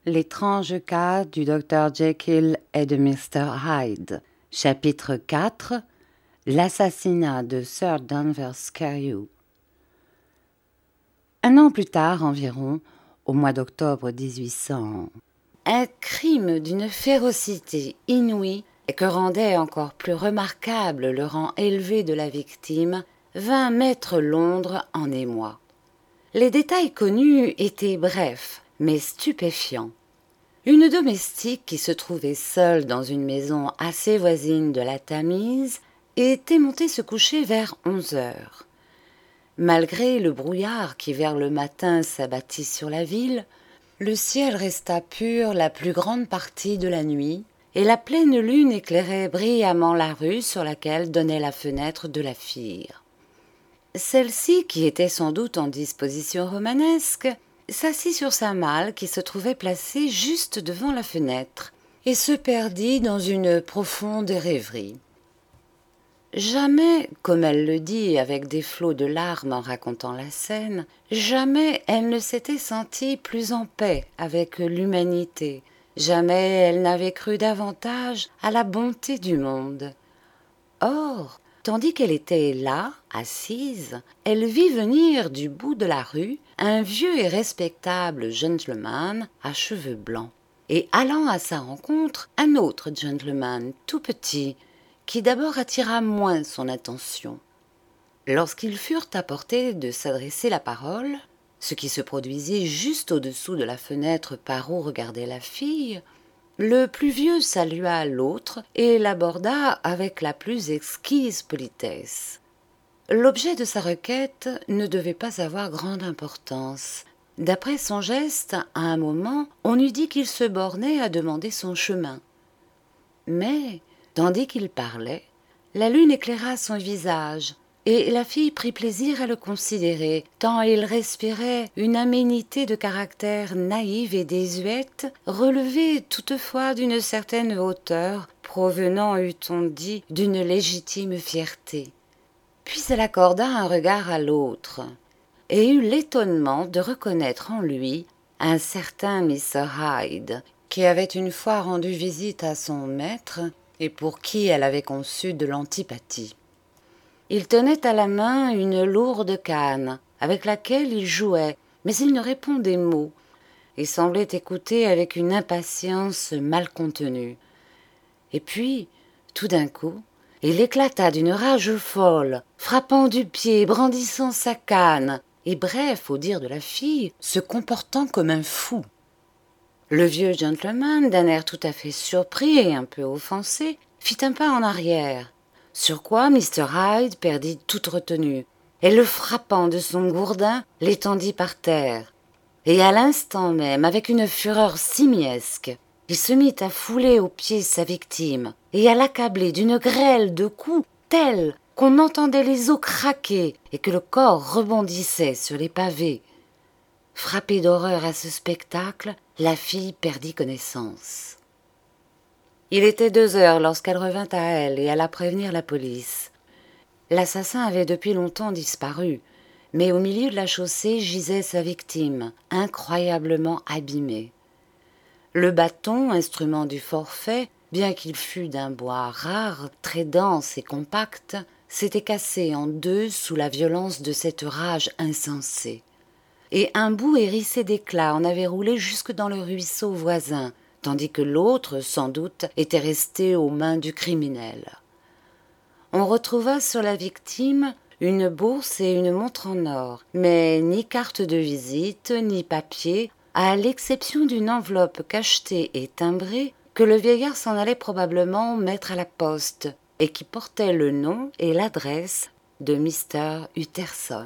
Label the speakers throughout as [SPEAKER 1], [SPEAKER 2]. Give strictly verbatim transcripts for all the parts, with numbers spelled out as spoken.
[SPEAKER 1] L'étrange cas du docteur Jekyll et de mister Hyde. Chapitre quatre. L'assassinat de Sir Danvers Carew. Un an plus tard environ, au mois d'octobre mille huit cents, un crime d'une férocité inouïe et que rendait encore plus remarquable le rang élevé de la victime vint mettre Londres en émoi. Les détails connus étaient brefs, mais stupéfiants. Une domestique qui se trouvait seule dans une maison assez voisine de la Tamise était montée se coucher vers onze heures. Malgré le brouillard qui vers le matin s'abattit sur la ville, le ciel resta pur la plus grande partie de la nuit, et la pleine lune éclairait brillamment la rue sur laquelle donnait la fenêtre de la fille. Celle-ci, qui était sans doute en disposition romanesque, s'assit sur sa malle qui se trouvait placée juste devant la fenêtre, et se perdit dans une profonde rêverie. Jamais, comme elle le dit avec des flots de larmes en racontant la scène, jamais elle ne s'était sentie plus en paix avec l'humanité, jamais elle n'avait cru davantage à la bonté du monde. Or, tandis qu'elle était là, assise, elle vit venir du bout de la rue un vieux et respectable gentleman à cheveux blancs, et allant à sa rencontre un autre gentleman tout petit, qui d'abord attira moins son attention. Lorsqu'ils furent à portée de s'adresser la parole, ce qui se produisit juste au-dessous de la fenêtre par où regardait la fille, le plus vieux salua l'autre et l'aborda avec la plus exquise politesse. L'objet de sa requête ne devait pas avoir grande importance. D'après son geste, à un moment, on eût dit qu'il se bornait à demander son chemin. Mais, tandis qu'il parlait, la lune éclaira son visage, et la fille prit plaisir à le considérer, tant il respirait une aménité de caractère naïve et désuète, relevée toutefois d'une certaine hauteur, provenant, eût-on dit, d'une légitime fierté. Puis elle accorda un regard à l'autre, et eut l'étonnement de reconnaître en lui un certain mister Hyde, qui avait une fois rendu visite à son maître, et pour qui elle avait conçu de l'antipathie. Il tenait à la main une lourde canne, avec laquelle il jouait, mais il ne répondait mot, et semblait écouter avec une impatience mal contenue. Et puis, tout d'un coup, il éclata d'une rage folle, frappant du pied, brandissant sa canne, et bref, au dire de la fille, se comportant comme un fou. Le vieux gentleman, d'un air tout à fait surpris et un peu offensé, fit un pas en arrière, sur quoi mister Hyde perdit toute retenue, et le frappant de son gourdin, l'étendit par terre. Et à l'instant même, avec une fureur simiesque, il se mit à fouler aux pieds sa victime, et à l'accabler d'une grêle de coups tels qu'on entendait les os craquer et que le corps rebondissait sur les pavés. Frappée d'horreur à ce spectacle, la fille perdit connaissance. Il était deux heures lorsqu'elle revint à elle et alla prévenir la police. L'assassin avait depuis longtemps disparu, mais au milieu de la chaussée gisait sa victime, incroyablement abîmée. Le bâton, instrument du forfait, bien qu'il fût d'un bois rare, très dense et compact, s'était cassé en deux sous la violence de cette rage insensée. Et un bout hérissé d'éclats en avait roulé jusque dans le ruisseau voisin, tandis que l'autre, sans doute, était resté aux mains du criminel. On retrouva sur la victime une bourse et une montre en or, mais ni carte de visite, ni papier, à l'exception d'une enveloppe cachetée et timbrée que le vieillard s'en allait probablement mettre à la poste, et qui portait le nom et l'adresse de mister Utterson.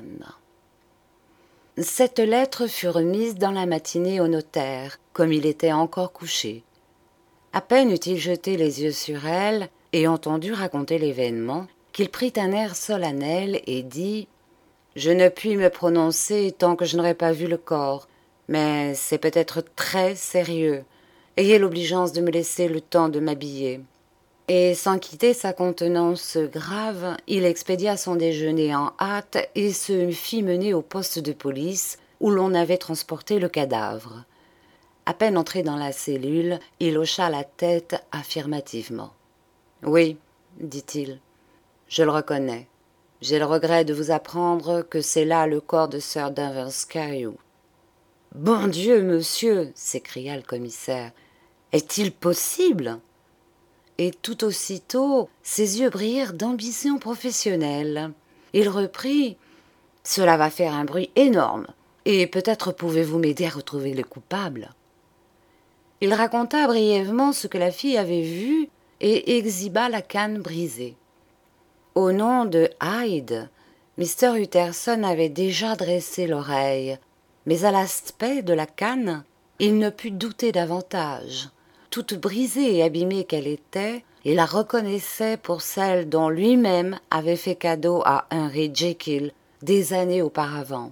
[SPEAKER 1] Cette lettre fut remise dans la matinée au notaire, comme il était encore couché. À peine eut-il jeté les yeux sur elle et entendu raconter l'événement, qu'il prit un air solennel et dit « Je ne puis me prononcer tant que je n'aurai pas vu le corps, mais c'est peut-être très sérieux. Ayez l'obligeance de me laisser le temps de m'habiller. » Et sans quitter sa contenance grave, il expédia son déjeuner en hâte et se fit mener au poste de police où l'on avait transporté le cadavre. À peine entré dans la cellule, il hocha la tête affirmativement. « Oui, dit-il, je le reconnais. J'ai le regret de vous apprendre que c'est là le corps de Sir Danvers Carew. »« Bon Dieu, monsieur !» s'écria le commissaire. « Est-il possible ?» Et tout aussitôt, ses yeux brillèrent d'ambition professionnelle. Il reprit « Cela va faire un bruit énorme, et peut-être pouvez-vous m'aider à retrouver le coupable. » Il raconta brièvement ce que la fille avait vu et exhiba la canne brisée. Au nom de Hyde, mister Utterson avait déjà dressé l'oreille, mais à l'aspect de la canne, il ne put douter davantage. Toute brisée et abîmée qu'elle était, il la reconnaissait pour celle dont lui-même avait fait cadeau à Henry Jekyll des années auparavant.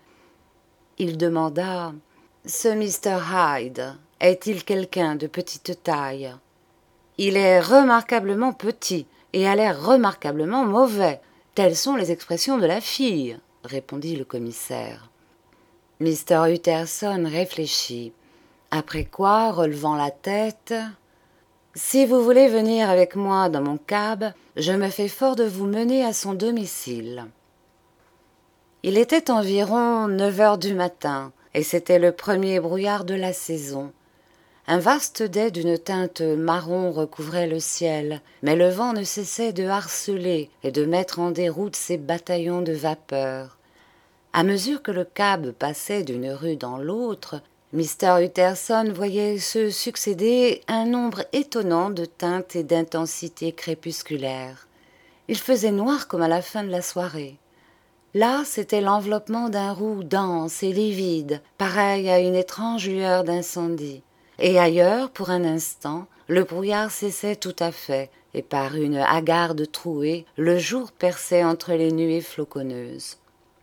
[SPEAKER 1] Il demanda « Ce mister Hyde est-il quelqu'un de petite taille ?»« Il est remarquablement petit et a l'air remarquablement mauvais. Telles sont les expressions de la fille, » répondit le commissaire. mister Utterson réfléchit. Après quoi, relevant la tête, « Si vous voulez venir avec moi dans mon cab, je me fais fort de vous mener à son domicile. » Il était environ neuf heures du matin, et c'était le premier brouillard de la saison. Un vaste dais d'une teinte marron recouvrait le ciel, mais le vent ne cessait de harceler et de mettre en déroute ses bataillons de vapeur. À mesure que le cab passait d'une rue dans l'autre, mister Utterson voyait se succéder un nombre étonnant de teintes et d'intensités crépusculaires. Il faisait noir comme à la fin de la soirée. Là, c'était l'enveloppement d'un roux dense et livide, pareil à une étrange lueur d'incendie. Et ailleurs, pour un instant, le brouillard cessait tout à fait, et par une hagarde trouée, le jour perçait entre les nuées floconneuses.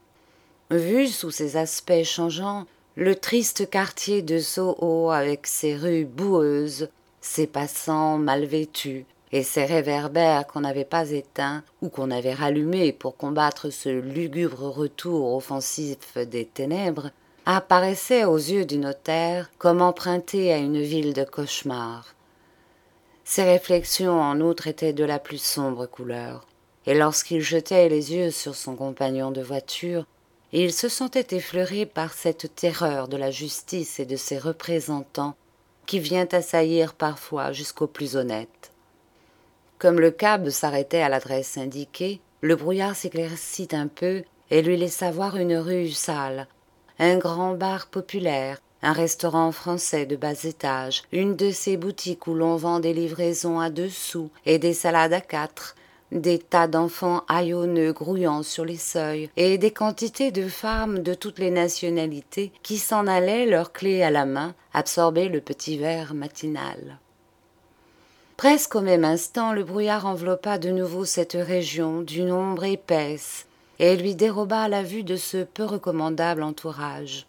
[SPEAKER 1] Vu sous ces aspects changeants, le triste quartier de Soho, avec ses rues boueuses, ses passants mal vêtus, et ses réverbères qu'on n'avait pas éteints ou qu'on avait rallumés pour combattre ce lugubre retour offensif des ténèbres, apparaissait aux yeux du notaire comme emprunté à une ville de cauchemar. Ses réflexions, en outre, étaient de la plus sombre couleur, et lorsqu'il jetait les yeux sur son compagnon de voiture, il se sentait effleuré par cette terreur de la justice et de ses représentants qui vient assaillir parfois jusqu'aux plus honnêtes. Comme le cab s'arrêtait à l'adresse indiquée, le brouillard s'éclaircit un peu et lui laissa voir une rue sale, un grand bar populaire, un restaurant français de bas étage, une de ces boutiques où l'on vend des livraisons à deux sous et des salades à quatre, des tas d'enfants haillonneux grouillant sur les seuils, et des quantités de femmes de toutes les nationalités qui s'en allaient, leurs clés à la main, absorber le petit verre matinal. Presque au même instant, le brouillard enveloppa de nouveau cette région d'une ombre épaisse, et lui déroba la vue de ce peu recommandable entourage.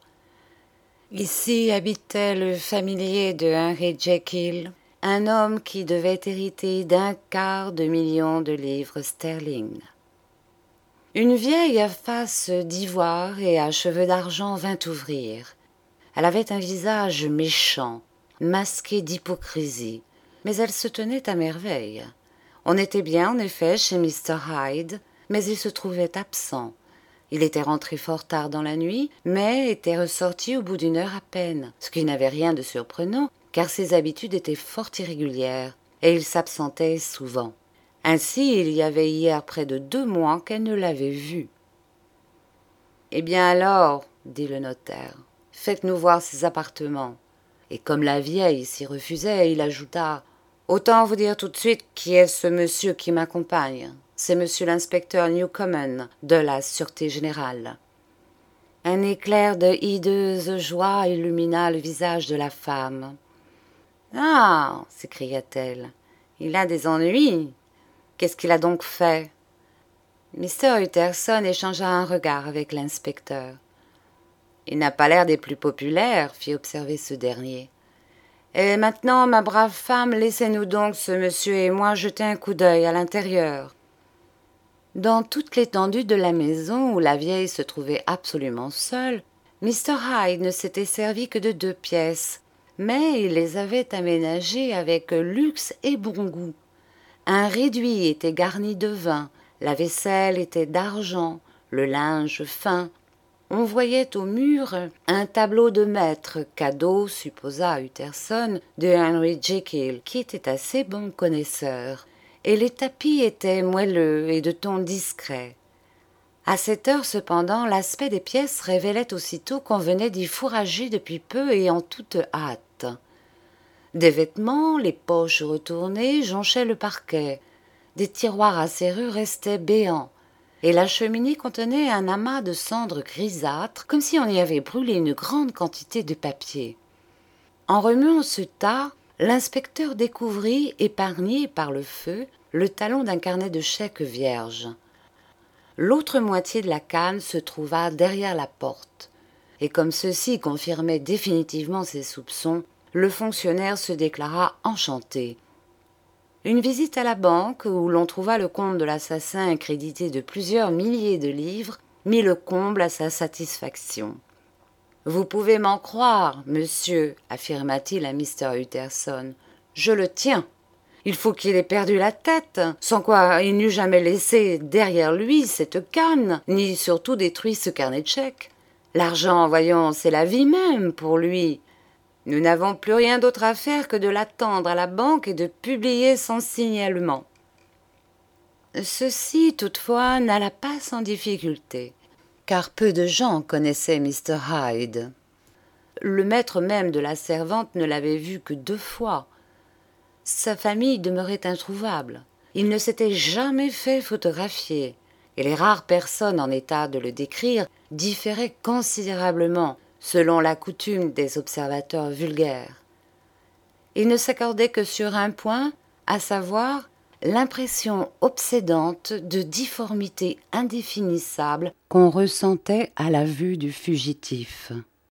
[SPEAKER 1] Ici habitait le familier de Henry Jekyll, un homme qui devait hériter d'un quart de million de livres sterling. Une vieille à face d'ivoire et à cheveux d'argent vint ouvrir. Elle avait un visage méchant, masqué d'hypocrisie, mais elle se tenait à merveille. On était bien, en effet, chez mister Hyde, mais il se trouvait absent. Il était rentré fort tard dans la nuit, mais était ressorti au bout d'une heure à peine, ce qui n'avait rien de surprenant, car ses habitudes étaient fort irrégulières, et il s'absentait souvent. Ainsi, il y avait hier près de deux mois qu'elle ne l'avait vu. « Eh bien alors, dit le notaire, faites-nous voir ses appartements. » Et comme la vieille s'y refusait, il ajouta « Autant vous dire tout de suite qui est ce monsieur qui m'accompagne. C'est monsieur l'inspecteur Newcomen de la Sûreté générale. » Un éclair de hideuse joie illumina le visage de la femme. « Ah !» s'écria-t-elle, « il a des ennuis. Qu'est-ce qu'il a donc fait ?» mister Utterson échangea un regard avec l'inspecteur. « Il n'a pas l'air des plus populaires, » fit observer ce dernier. « Et maintenant, ma brave femme, laissez-nous donc, ce monsieur et moi, jeter un coup d'œil à l'intérieur. » Dans toute l'étendue de la maison, où la vieille se trouvait absolument seule, mister Hyde ne s'était servi que de deux pièces, mais il les avait aménagées avec luxe et bon goût. Un réduit était garni de vin, la vaisselle était d'argent, le linge fin. On voyait au mur un tableau de maître, cadeau, supposa Utterson, de Henry Jekyll, qui était assez bon connaisseur, et les tapis étaient moelleux et de ton discret. À cette heure cependant, l'aspect des pièces révélait aussitôt qu'on venait d'y fourrager depuis peu et en toute hâte. Des vêtements, les poches retournées, jonchaient le parquet. Des tiroirs à serrure restaient béants, et la cheminée contenait un amas de cendres grisâtres, comme si on y avait brûlé une grande quantité de papier. En remuant ce tas, l'inspecteur découvrit, épargné par le feu, le talon d'un carnet de chèques vierge. L'autre moitié de la canne se trouva derrière la porte, et comme ceci confirmait définitivement ses soupçons, le fonctionnaire se déclara enchanté. Une visite à la banque, où l'on trouva le compte de l'assassin crédité de plusieurs milliers de livres, mit le comble à sa satisfaction. « Vous pouvez m'en croire, monsieur, affirma-t-il à mister Utterson. Je le tiens. Il faut qu'il ait perdu la tête, sans quoi il n'eût jamais laissé derrière lui cette canne, ni surtout détruit ce carnet de chèques. L'argent, voyons, c'est la vie même pour lui. Nous n'avons plus rien d'autre à faire que de l'attendre à la banque et de publier son signalement. » Ceci, toutefois, n'alla pas sans difficulté, car peu de gens connaissaient mister Hyde. Le maître même de la servante ne l'avait vu que deux fois. Sa famille demeurait introuvable. Il ne s'était jamais fait photographier, et les rares personnes en état de le décrire différaient considérablement selon la coutume des observateurs vulgaires. Il ne s'accordait que sur un point, à savoir l'impression obsédante de difformité indéfinissable qu'on ressentait à la vue du fugitif.